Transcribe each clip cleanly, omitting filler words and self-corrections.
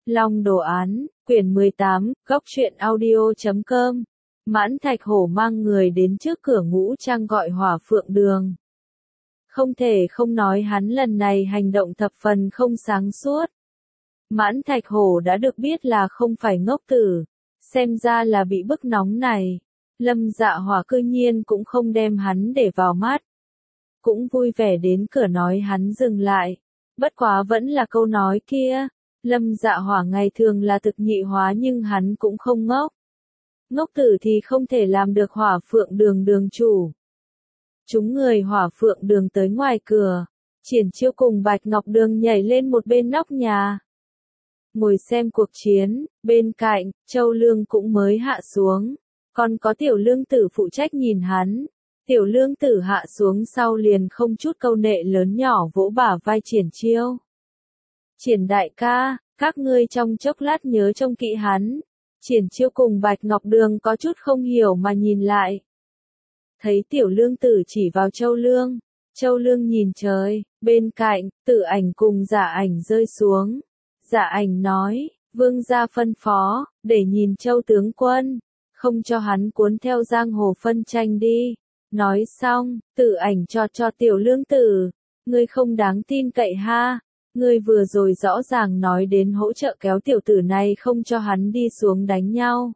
Long đồ án, quyển 18, góc truyện audio.com. Mãn Thạch Hổ mang người đến trước cửa Ngũ Trang gọi Hỏa Phượng Đường. Không thể không nói hắn lần này hành động thập phần không sáng suốt. Mãn Thạch Hổ đã được biết là không phải ngốc tử, xem ra là bị bức nóng này. Lâm Dạ Hỏa cư nhiên cũng không đem hắn để vào mắt. Cũng vui vẻ đến cửa nói hắn dừng lại. Bất quá vẫn là câu nói kia. Lâm Dạ Hỏa ngày thường là thực nhị hóa nhưng hắn cũng không ngốc. Ngốc tử thì không thể làm được Hỏa Phượng Đường đường chủ. Chúng người Hỏa Phượng Đường tới ngoài cửa. Triển Chiêu cùng Bạch Ngọc Đường nhảy lên một bên nóc nhà. Ngồi xem cuộc chiến, bên cạnh, Châu Lương cũng mới hạ xuống. Còn có Tiểu Lương Tử phụ trách nhìn hắn. Tiểu Lương Tử hạ xuống sau liền không chút câu nệ lớn nhỏ vỗ bả vai Triển Chiêu. Triển đại ca, các ngươi trong chốc lát nhớ trông kỹ hắn. Triển Chiêu cùng Bạch Ngọc Đường có chút không hiểu mà nhìn lại. Thấy Tiểu Lương Tử chỉ vào Châu Lương. Châu Lương nhìn trời, bên cạnh, Tử Ảnh cùng Giả Ảnh rơi xuống. Giả Ảnh nói, vương gia phân phó, để nhìn Châu tướng quân, không cho hắn cuốn theo giang hồ phân tranh đi. Nói xong, Tử Ảnh cho Tiểu Lương Tử, ngươi không đáng tin cậy ha, ngươi vừa rồi rõ ràng nói đến hỗ trợ kéo tiểu tử này không cho hắn đi xuống đánh nhau.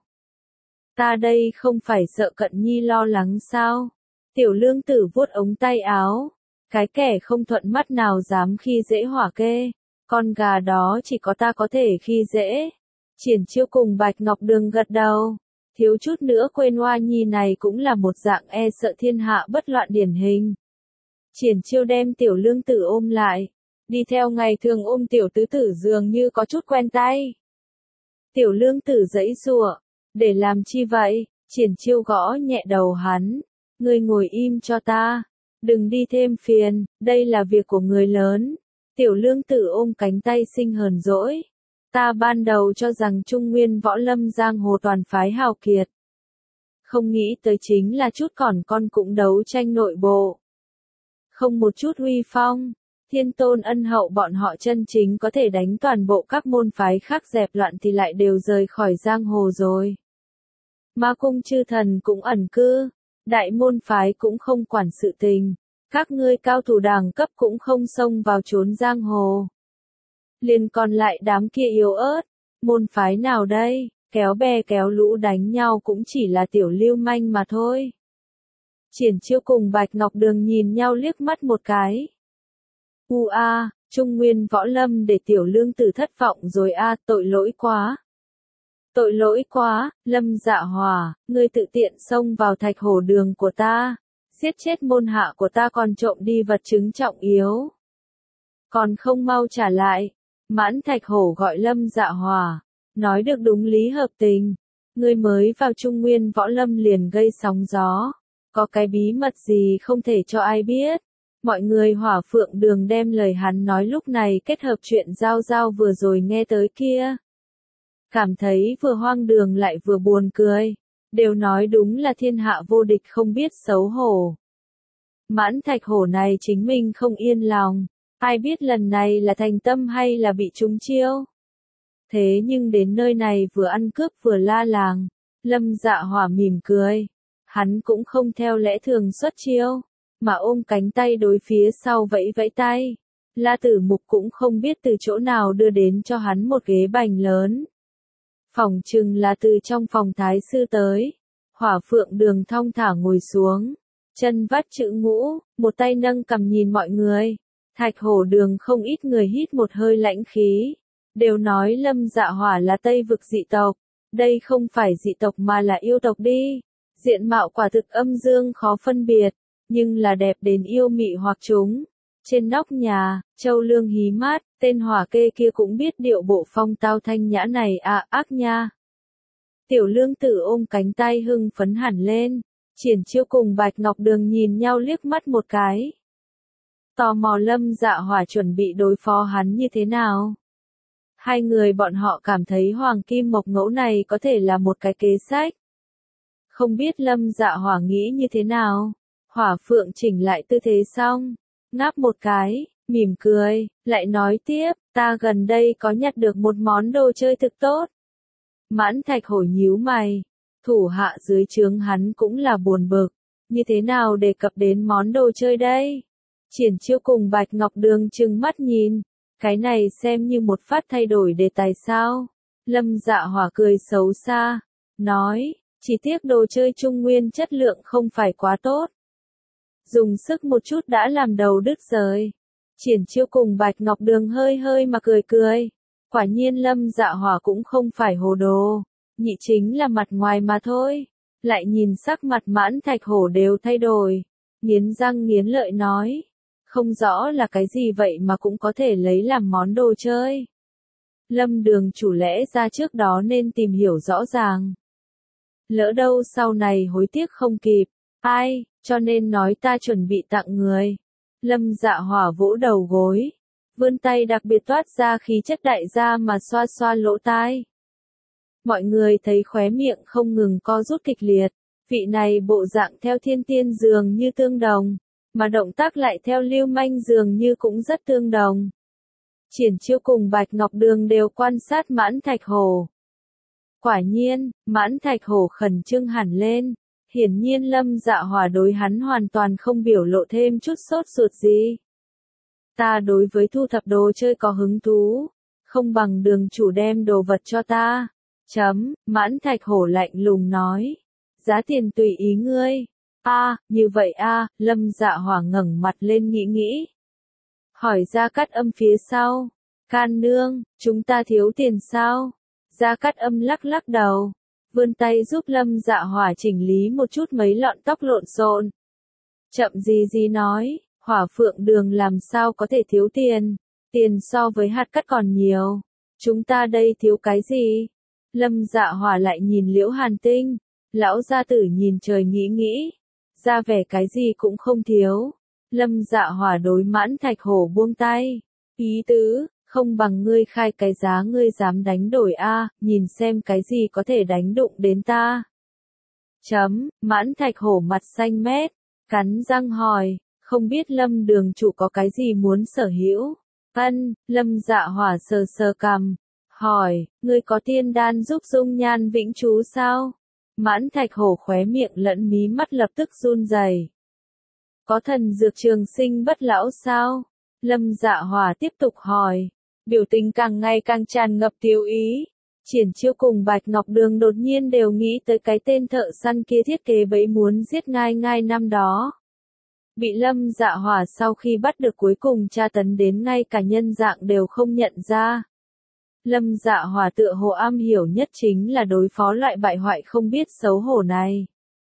Ta đây không phải sợ Cận Nhi lo lắng sao? Tiểu Lương Tử vuốt ống tay áo, cái kẻ không thuận mắt nào dám khi dễ Hỏa Kê, con gà đó chỉ có ta có thể khi dễ. Triển Chiêu cùng Bạch Ngọc Đường gật đầu. Thiếu chút nữa quên Hoa Nhi này cũng là một dạng e sợ thiên hạ bất loạn điển hình. Triển Chiêu đem Tiểu Lương Tử ôm lại, đi theo ngày thường ôm Tiểu Tứ Tử dường như có chút quen tay. Tiểu Lương Tử giãy giụa, để làm chi vậy? Triển Chiêu gõ nhẹ đầu hắn, ngươi ngồi im cho ta, đừng đi thêm phiền, đây là việc của người lớn. Tiểu Lương Tử ôm cánh tay sinh hờn dỗi. Ta ban đầu cho rằng Trung Nguyên võ lâm giang hồ toàn phái hào kiệt. Không nghĩ tới chính là chút còn con cũng đấu tranh nội bộ. Không một chút uy phong, Thiên Tôn Ân Hậu bọn họ chân chính có thể đánh toàn bộ các môn phái khác dẹp loạn thì lại đều rời khỏi giang hồ rồi. Ma Cung chư thần cũng ẩn cư, đại môn phái cũng không quản sự tình, các ngươi cao thủ đẳng cấp cũng không xông vào trốn giang hồ. Liền còn lại đám kia yếu ớt, môn phái nào đây, kéo bè kéo lũ đánh nhau cũng chỉ là tiểu lưu manh mà thôi. Triển Chiêu cùng Bạch Ngọc Đường nhìn nhau liếc mắt một cái. Trung Nguyên võ lâm để Tiểu Lương Tử thất vọng rồi tội lỗi quá. Tội lỗi quá, Lâm Dạ Hỏa, ngươi tự tiện xông vào Thạch Hổ đường của ta, giết chết môn hạ của ta còn trộm đi vật chứng trọng yếu. Còn không mau trả lại. Mãn Thạch Hổ gọi Lâm Dạ Hỏa, nói được đúng lý hợp tình. Ngươi mới vào Trung Nguyên võ lâm liền gây sóng gió. Có cái bí mật gì không thể cho ai biết. Mọi người Hỏa Phượng Đường đem lời hắn nói lúc này kết hợp chuyện giao vừa rồi nghe tới kia. Cảm thấy vừa hoang đường lại vừa buồn cười. Đều nói đúng là thiên hạ vô địch không biết xấu hổ. Mãn Thạch Hổ này chính mình không yên lòng. Ai biết lần này là thành tâm hay là bị trúng chiêu. Thế nhưng đến nơi này vừa ăn cướp vừa la làng. Lâm Dạ Hỏa mỉm cười. Hắn cũng không theo lẽ thường xuất chiêu. Mà ôm cánh tay đối phía sau vẫy vẫy tay. La Tử Mục cũng không biết từ chỗ nào đưa đến cho hắn một ghế bành lớn. Phỏng chừng là từ trong phòng thái sư tới. Hỏa Phượng Đường thong thả ngồi xuống. Chân vắt chữ ngũ, một tay nâng cằm nhìn mọi người. Thạch Hổ đường không ít người hít một hơi lãnh khí. Đều nói Lâm Dạ Hỏa là Tây vực dị tộc. Đây không phải dị tộc mà là yêu tộc đi. Diện mạo quả thực âm dương khó phân biệt. Nhưng là đẹp đến yêu mị hoặc chúng. Trên nóc nhà, Châu Lương hí mát, tên Hỏa Kê kia cũng biết điệu bộ phong tao thanh nhã này ác nha. Tiểu Lương Tử ôm cánh tay hưng phấn hẳn lên. Triển Chiêu cùng Bạch Ngọc Đường nhìn nhau liếc mắt một cái. Tò mò Lâm Dạ Hỏa chuẩn bị đối phó hắn như thế nào. Hai người bọn họ cảm thấy Hoàng Kim Mộc Ngẫu này có thể là một cái kế sách. Không biết Lâm Dạ Hỏa nghĩ như thế nào. Hỏa Phượng chỉnh lại tư thế xong, ngáp một cái, mỉm cười, lại nói tiếp, ta gần đây có nhặt được một món đồ chơi thực tốt. Mãn Thạch Hổ nhíu mày, thủ hạ dưới trướng hắn cũng là buồn bực, như thế nào đề cập đến món đồ chơi đây? Triển Chiêu cùng Bạch Ngọc Đường trừng mắt nhìn, cái này xem như một phát thay đổi đề tài sao? Lâm Dạ Hỏa cười xấu xa, nói, chỉ tiếc đồ chơi Trung Nguyên chất lượng không phải quá tốt. Dùng sức một chút đã làm đầu đứt rời. Triển Chiêu cùng Bạch Ngọc Đường hơi hơi mà cười cười. Quả nhiên Lâm Dạ Hỏa cũng không phải hồ đồ, nhị chính là mặt ngoài mà thôi. Lại nhìn sắc mặt Mãn Thạch Hổ đều thay đổi, nghiến răng nghiến lợi nói, không rõ là cái gì vậy mà cũng có thể lấy làm món đồ chơi. Lâm đường chủ lẽ ra trước đó nên tìm hiểu rõ ràng. Lỡ đâu sau này hối tiếc không kịp, ai, cho nên nói ta chuẩn bị tặng người. Lâm Dạ Hỏa vỗ đầu gối, vươn tay đặc biệt toát ra khí chất đại gia mà xoa xoa lỗ tai. Mọi người thấy khóe miệng không ngừng co rút kịch liệt, vị này bộ dạng theo thiên tiên dường như tương đồng, mà động tác lại theo lưu manh dường như cũng rất tương đồng. Triển Chiêu cùng Bạch Ngọc Đường đều quan sát Mãn Thạch Hổ. Quả nhiên, Mãn Thạch Hổ khẩn trương hẳn lên, hiển nhiên Lâm Dạ Hỏa đối hắn hoàn toàn không biểu lộ thêm chút sốt ruột gì. Ta đối với thu thập đồ chơi có hứng thú, không bằng đường chủ đem đồ vật cho ta. Mãn Thạch Hổ lạnh lùng nói, giá tiền tùy ý ngươi. Như vậy Lâm Dạ Hỏa ngẩng mặt lên nghĩ nghĩ. Hỏi Gia Cát Âm phía sau, can nương, chúng ta thiếu tiền sao? Gia Cát Âm lắc lắc đầu, vươn tay giúp Lâm Dạ Hỏa chỉnh lý một chút mấy lọn tóc lộn xộn. Chậm gì nói, Hỏa Phượng Đường làm sao có thể thiếu tiền, tiền so với hạt cát còn nhiều. Chúng ta đây thiếu cái gì? Lâm Dạ Hỏa lại nhìn Liễu Hàn Tinh, lão gia tử nhìn trời nghĩ, ra vẻ cái gì cũng không thiếu. Lâm Dạ Hỏa đối Mãn Thạch Hổ buông tay, ý tứ, không bằng ngươi khai cái giá ngươi dám đánh đổi nhìn xem cái gì có thể đánh đụng đến ta. Mãn Thạch Hổ mặt xanh mét, cắn răng hỏi, không biết Lâm đường chủ có cái gì muốn sở hữu? Lâm Dạ Hỏa sờ sờ cằm, hỏi, ngươi có tiên đan giúp dung nhan vĩnh trú sao? Mãn Thạch Hổ khóe miệng lẫn mí mắt lập tức run rẩy. Có thần dược trường sinh bất lão sao? Lâm Dạ Hỏa tiếp tục hỏi, biểu tình càng ngày càng tràn ngập tiêu ý. Triển Chiêu cùng Bạch Ngọc Đường đột nhiên đều nghĩ tới cái tên thợ săn kia thiết kế bẫy muốn giết ngai năm đó. Bị Lâm Dạ Hỏa sau khi bắt được cuối cùng tra tấn đến ngay cả nhân dạng đều không nhận ra. Lâm Dạ Hỏa tựa hồ am hiểu nhất chính là đối phó loại bại hoại không biết xấu hổ này.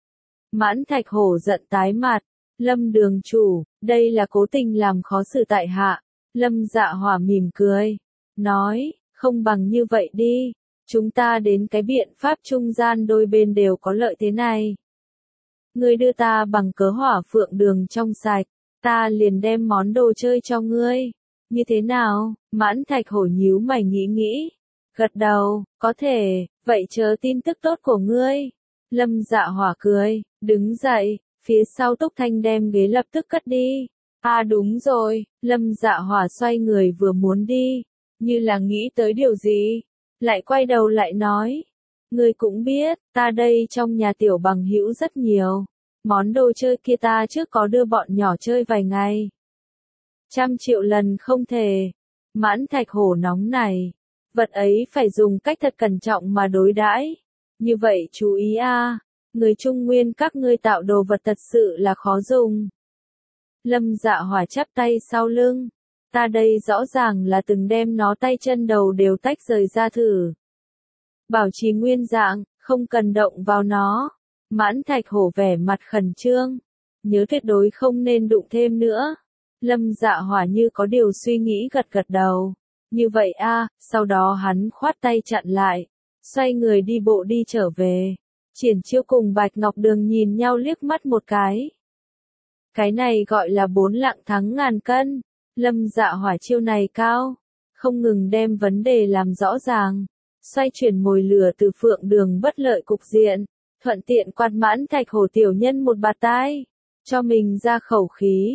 Mãn Thạch Hổ giận tái mặt, Lâm đường chủ, đây là cố tình làm khó xử tại hạ. Lâm Dạ Hỏa mỉm cười, nói, không bằng như vậy đi, chúng ta đến cái biện pháp trung gian đôi bên đều có lợi thế này. Ngươi đưa ta bằng cớ Hỏa Phượng Đường trong sạch, ta liền đem món đồ chơi cho ngươi. Như thế nào? Mãn Thạch Hổ nhíu mày nghĩ, gật đầu, có thể, vậy chờ tin tức tốt của ngươi. Lâm Dạ Hỏa cười, đứng dậy, phía sau Túc Thanh đem ghế lập tức cất đi. Đúng rồi, Lâm Dạ Hỏa xoay người vừa muốn đi, như là nghĩ tới điều gì, lại quay đầu lại nói, ngươi cũng biết, ta đây trong nhà tiểu bằng hữu rất nhiều, món đồ chơi kia ta trước có đưa bọn nhỏ chơi vài ngày. 100 triệu lần không thể. Mãn Thạch Hổ nóng này, vật ấy phải dùng cách thật cẩn trọng mà đối đãi. Như vậy chú ý người Trung Nguyên các ngươi tạo đồ vật thật sự là khó dùng. Lâm Dạ Hỏa chắp tay sau lưng, ta đây rõ ràng là từng đem nó tay chân đầu đều tách rời ra thử. Bảo trì nguyên dạng, không cần động vào nó. Mãn Thạch Hổ vẻ mặt khẩn trương, nhớ tuyệt đối không nên đụng thêm nữa. Lâm Dạ Hỏa như có điều suy nghĩ gật đầu. Như vậy sau đó hắn khoát tay chặn lại, xoay người đi bộ đi trở về. Triển Chiêu cùng Bạch Ngọc Đường nhìn nhau liếc mắt một cái. Cái này gọi là 4 lạng thắng ngàn cân. Lâm Dạ Hỏa chiêu này cao, không ngừng đem vấn đề làm rõ ràng, xoay chuyển mồi lửa từ Phượng Đường bất lợi cục diện, thuận tiện quạt Mãn Thạch Hổ tiểu nhân một bạt tai, cho mình ra khẩu khí.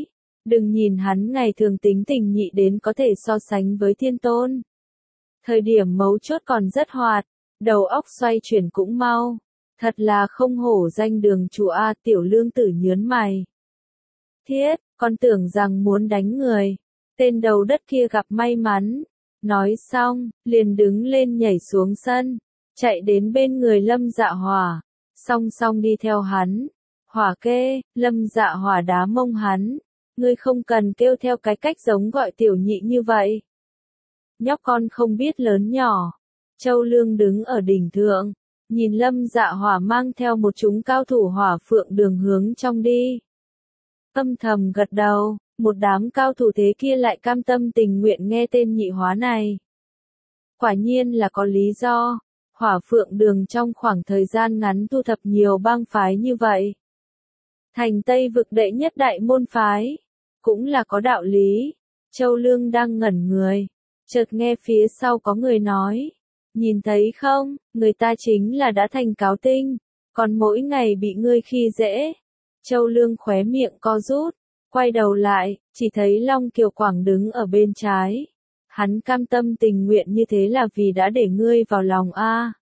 Đừng nhìn hắn ngày thường tính tình nhị đến có thể so sánh với thiên tôn. Thời điểm mấu chốt còn rất hoạt, đầu óc xoay chuyển cũng mau. Thật là không hổ danh đường chủ A. Tiểu Lương Tử nhớn mày. Thiết, con tưởng rằng muốn đánh người. Tên đầu đất kia gặp may mắn. Nói xong, liền đứng lên nhảy xuống sân, chạy đến bên người Lâm Dạ Hỏa, song song đi theo hắn. Hỏa kê, Lâm Dạ Hỏa đá mông hắn. Ngươi không cần kêu theo cái cách giống gọi tiểu nhị như vậy. Nhóc con không biết lớn nhỏ. Châu Lương đứng ở đỉnh thượng, nhìn Lâm Dạ Hỏa mang theo một chúng cao thủ Hỏa Phượng Đường hướng trong đi. Âm thầm gật đầu, một đám cao thủ thế kia lại cam tâm tình nguyện nghe tên nhị hóa này. Quả nhiên là có lý do, Hỏa Phượng Đường trong khoảng thời gian ngắn thu thập nhiều bang phái như vậy. Thành Tây vực đệ nhất đại môn phái, cũng là có đạo lý. Châu Lương đang ngẩn người, chợt nghe phía sau có người nói, nhìn thấy không, người ta chính là đã thành cáo tinh, còn mỗi ngày bị ngươi khi dễ. Châu Lương khóe miệng co rút, quay đầu lại, chỉ thấy Long Kiều Quảng đứng ở bên trái. Hắn cam tâm tình nguyện như thế là vì đã để ngươi vào lòng a.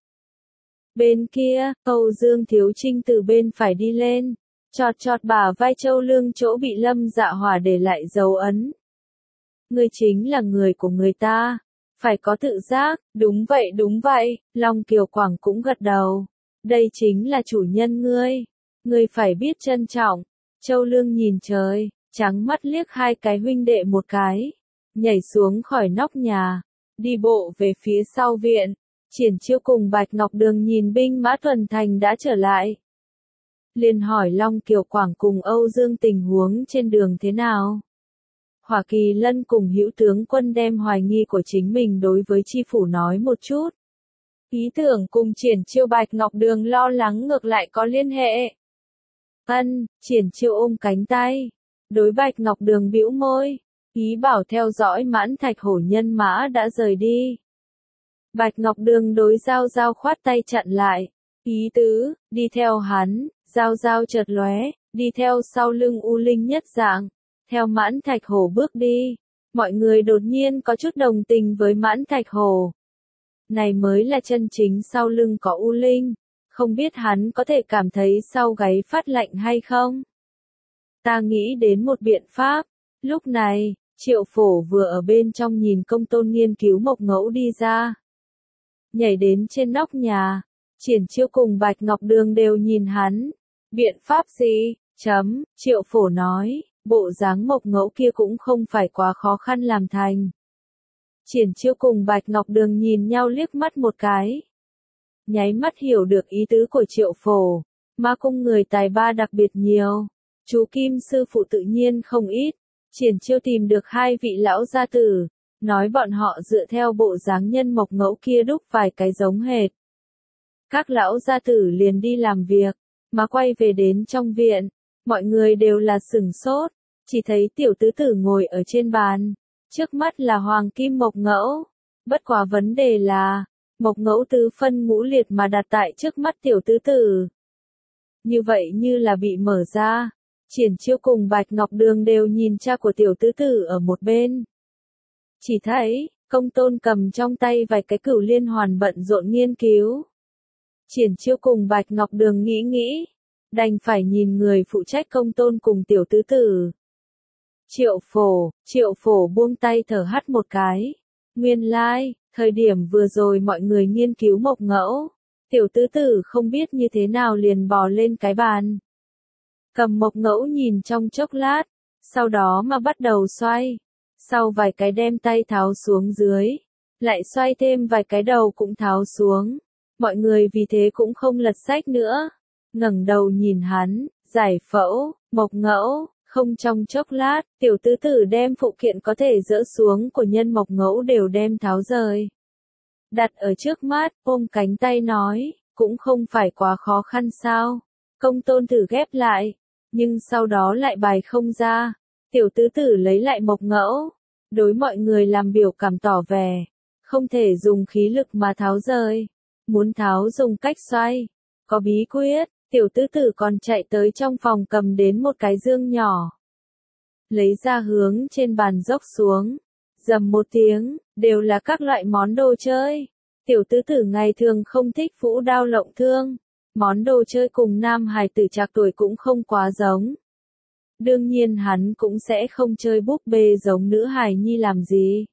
Bên kia, Âu Dương Thiếu Trinh từ bên phải đi lên, chọt chọt bả vai Châu Lương chỗ bị Lâm Dạ Hỏa để lại dấu ấn. Ngươi chính là người của người ta, phải có tự giác. Đúng vậy, Long Kiều Quảng cũng gật đầu. Đây chính là chủ nhân ngươi phải biết trân trọng. Châu Lương nhìn trời, trắng mắt liếc hai cái huynh đệ một cái, nhảy xuống khỏi nóc nhà, đi bộ về phía sau viện. Triển Chiêu cùng Bạch Ngọc Đường nhìn binh mã tuần thành đã trở lại, liền hỏi Long Kiều Quảng cùng Âu Dương tình huống trên đường thế nào. Hỏa Kỳ Lân cùng Hữu tướng quân đem hoài nghi của chính mình đối với chi phủ nói một chút. Ý tưởng cùng Triển Chiêu Bạch Ngọc Đường lo lắng ngược lại có liên hệ. Triển Chiêu ôm cánh tay, đối Bạch Ngọc Đường bĩu môi, ý bảo theo dõi Mãn Thạch Hổ nhân mã đã rời đi. Bạch Ngọc Đường đối Giao Giao khoát tay chặn lại, ý tứ, đi theo hắn. Giao Giao chợt lóe, đi theo sau lưng U Linh nhất dạng, theo Mãn Thạch Hổ bước đi. Mọi người đột nhiên có chút đồng tình với Mãn Thạch Hổ. Này mới là chân chính sau lưng có U Linh, không biết hắn có thể cảm thấy sau gáy phát lạnh hay không? Ta nghĩ đến một biện pháp. Lúc này, Triệu Phổ vừa ở bên trong nhìn Công Tôn nghiên cứu mộc ngẫu đi ra. Nhảy đến trên nóc nhà, Triển Chiêu cùng Bạch Ngọc Đường đều nhìn hắn. Biện pháp gì? Triệu Phổ nói, bộ dáng mộc ngẫu kia cũng không phải quá khó khăn làm thành. Triển Chiêu cùng Bạch Ngọc Đường nhìn nhau liếc mắt một cái. Nháy mắt hiểu được ý tứ của Triệu Phổ, Ma Cung người tài ba đặc biệt nhiều. Chú Kim sư phụ tự nhiên không ít. Triển Chiêu tìm được hai vị lão gia tử, nói bọn họ dựa theo bộ dáng nhân mộc ngẫu kia đúc vài cái giống hệt. Các lão gia tử liền đi làm việc, mà quay về đến trong viện, mọi người đều là sửng sốt, chỉ thấy tiểu tứ tử ngồi ở trên bàn, trước mắt là hoàng kim mộc ngẫu. Bất quá vấn đề là, mộc ngẫu tứ phân ngũ liệt mà đặt tại trước mắt tiểu tứ tử. Như vậy như là bị mở ra. Triển Chiêu cùng Bạch Ngọc Đường đều nhìn cha của tiểu tứ tử ở một bên. Chỉ thấy, Công Tôn cầm trong tay vài cái cửu liên hoàn bận rộn nghiên cứu. Triển Chiêu cùng Bạch Ngọc Đường nghĩ, đành phải nhìn người phụ trách Công Tôn cùng tiểu tứ tử. Triệu Phổ buông tay thở hắt một cái. Nguyên lai, thời điểm vừa rồi mọi người nghiên cứu mộc ngẫu, tiểu tứ tử không biết như thế nào liền bò lên cái bàn. Cầm mộc ngẫu nhìn trong chốc lát, sau đó mà bắt đầu xoay. Sau vài cái đem tay tháo xuống dưới, lại xoay thêm vài cái đầu cũng tháo xuống. Mọi người vì thế cũng không lật sách nữa. Ngẩng đầu nhìn hắn, giải phẫu, mộc ngẫu, không trong chốc lát, tiểu tứ tử đem phụ kiện có thể dỡ xuống của nhân mộc ngẫu đều đem tháo rời. Đặt ở trước mắt, ôm cánh tay nói, cũng không phải quá khó khăn sao. Công Tôn thử ghép lại, nhưng sau đó lại bài không ra. Tiểu tứ tử lấy lại mộc ngẫu, đối mọi người làm biểu cảm tỏ vẻ, không thể dùng khí lực mà tháo rời, muốn tháo dùng cách xoay, có bí quyết. Tiểu tứ tử còn chạy tới trong phòng cầm đến một cái dương nhỏ. lấy ra hướng trên bàn dốc xuống. Rầm một tiếng, đều là các loại món đồ chơi. Tiểu tứ tử ngày thường không thích vũ đao lộng thương. Món đồ chơi cùng nam hài tử trạc tuổi cũng không quá giống. Đương nhiên hắn cũng sẽ không chơi búp bê giống nữ hài nhi làm gì.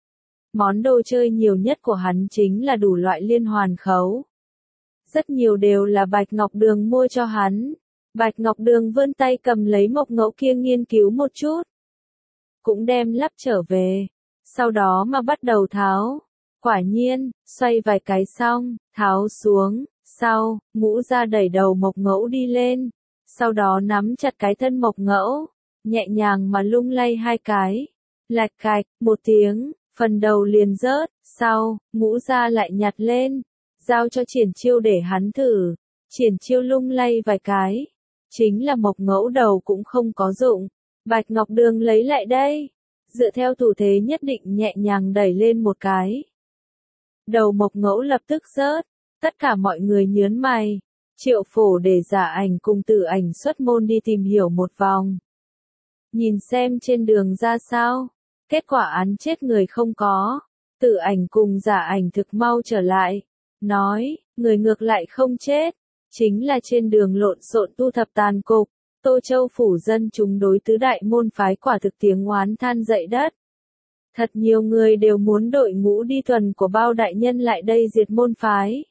Món đồ chơi nhiều nhất của hắn chính là đủ loại liên hoàn khấu. Rất nhiều đều là Bạch Ngọc Đường mua cho hắn. Bạch Ngọc Đường vươn tay cầm lấy mộc ngẫu kia nghiên cứu một chút. Cũng đem lắp trở về. Sau đó mà bắt đầu tháo. Quả nhiên, xoay vài cái xong, tháo xuống. Sau, Ngũ Gia đẩy đầu mộc ngẫu đi lên. Sau đó nắm chặt cái thân mộc ngẫu. Nhẹ nhàng mà lung lay hai cái. Lạch cạch, một tiếng, phần đầu liền rớt. Sau, Ngũ Gia lại nhặt lên. Giao cho Triển Chiêu để hắn thử. Triển Chiêu lung lay vài cái. Chính là mộc ngẫu đầu cũng không có dụng. Bạch Ngọc Đường lấy lại đây. Dựa theo thủ thế nhất định nhẹ nhàng đẩy lên một cái. Đầu mộc ngẫu lập tức rớt. Tất cả mọi người nhớn mày. Triệu Phổ để Giả Ảnh cùng Tử Ảnh xuất môn đi tìm hiểu một vòng. Nhìn xem trên đường ra sao. Kết quả án chết người không có. Tử Ảnh cùng Giả Ảnh thực mau trở lại. Nói, người ngược lại không chết. Chính là trên đường lộn xộn tu thập tàn cục. Tô Châu phủ dân chúng đối tứ đại môn phái quả thực tiếng oán than dậy đất. Thật nhiều người đều muốn đội ngũ đi tuần của bao đại nhân lại đây diệt môn phái.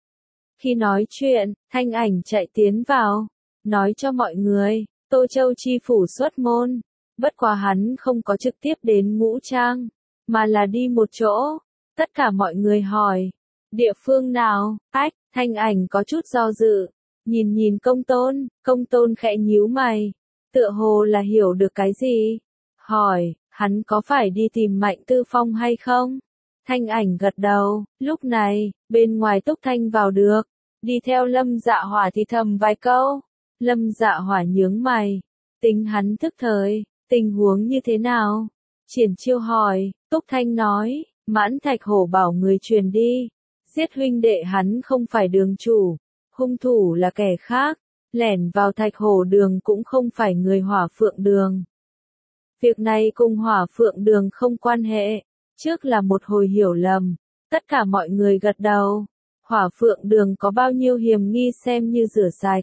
Khi nói chuyện, Thanh Ảnh chạy tiến vào, nói cho mọi người, Tô Châu chi phủ xuất môn. Bất quá hắn không có trực tiếp đến Ngũ Trang, mà là đi một chỗ. Tất cả mọi người hỏi, địa phương nào? Ách, Thanh Ảnh có chút do dự. Nhìn công tôn khẽ nhíu mày. Tựa hồ là hiểu được cái gì? Hỏi, hắn có phải đi tìm Mạnh Tư Phong hay không? Thanh Ảnh gật đầu, lúc này, bên ngoài Túc Thanh vào được. Đi theo Lâm Dạ Hỏa thì thầm vài câu. Lâm Dạ Hỏa nhướng mày. Tính hắn thức thời, tình huống như thế nào? Triển Chiêu hỏi, Túc Thanh nói, Mãn Thạch Hổ bảo người truyền đi. Giết huynh đệ hắn không phải đường chủ. Hung thủ là kẻ khác, lẻn vào Thạch Hổ đường cũng không phải người Hỏa Phượng đường. Việc này cùng Hỏa Phượng đường không quan hệ, trước là một hồi hiểu lầm, tất cả mọi người gật đầu. Hỏa Phượng đường có bao nhiêu hiểm nghi xem như rửa sạch.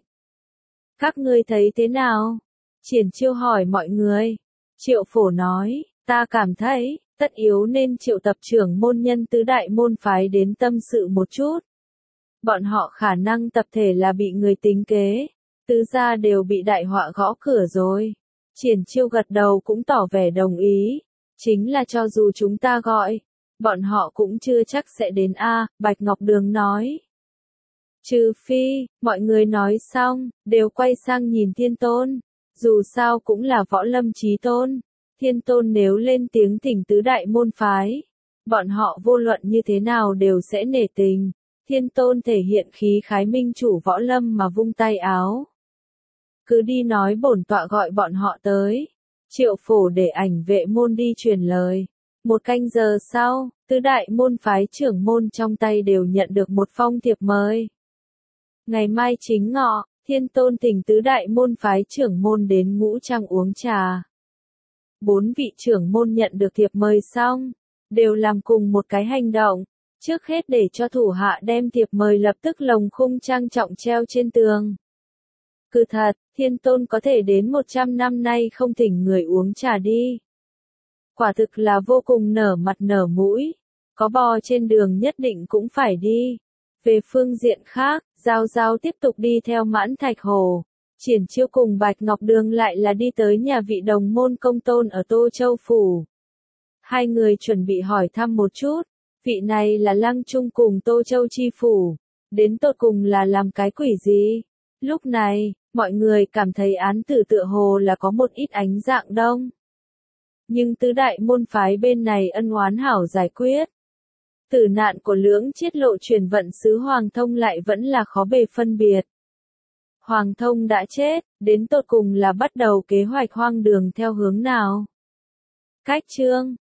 Các ngươi thấy thế nào? Triển Chiêu hỏi mọi người. Triệu Phổ nói, ta cảm thấy, tất yếu nên triệu tập trưởng môn nhân tứ đại môn phái đến tâm sự một chút. Bọn họ khả năng tập thể là bị người tính kế, tứ gia đều bị đại họa gõ cửa rồi. Triển Chiêu gật đầu cũng tỏ vẻ đồng ý, chính là cho dù chúng ta gọi, bọn họ cũng chưa chắc sẽ đến a. Bạch Ngọc Đường nói. Trừ phi, mọi người nói xong, đều quay sang nhìn Thiên Tôn, dù sao cũng là võ lâm chí tôn. Thiên Tôn nếu lên tiếng thỉnh tứ đại môn phái, bọn họ vô luận như thế nào đều sẽ nể tình. Thiên Tôn thể hiện khí khái minh chủ võ lâm mà vung tay áo. Cứ đi nói bổn tọa gọi bọn họ tới. Triệu Phổ để ảnh vệ môn đi truyền lời. Một canh giờ sau, tứ đại môn phái trưởng môn trong tay đều nhận được một phong thiệp mời. Ngày mai chính ngọ, Thiên Tôn thỉnh tứ đại môn phái trưởng môn đến Ngũ Trang uống trà. 4 vị trưởng môn nhận được thiệp mời xong, đều làm cùng một cái hành động. Trước hết để cho thủ hạ đem thiệp mời lập tức lồng khung trang trọng treo trên tường. Cứ thật, Thiên Tôn có thể đến 100 năm nay không thỉnh người uống trà đi. Quả thực là vô cùng nở mặt nở mũi. Có bò trên đường nhất định cũng phải đi. Về phương diện khác, Giao Giao tiếp tục đi theo Mãn Thạch Hổ. Triển Chiêu cùng Bạch Ngọc Đường lại là đi tới nhà vị đồng môn công tôn ở Tô Châu Phủ. Hai người chuẩn bị hỏi thăm một chút. Vị này là Lăng Trung cùng Tô Châu Chi Phủ. Đến tột cùng là làm cái quỷ gì? Lúc này, mọi người cảm thấy án tử tựa hồ là có một ít ánh dạng đông. Nhưng tứ đại môn phái bên này ân oán hảo giải quyết. Tử nạn của lưỡng chiết lộ truyền vận sứ Hoàng Thông lại vẫn là khó bề phân biệt. Hoàng Thông đã chết, đến tột cùng là bắt đầu kế hoạch hoang đường theo hướng nào? Cách chương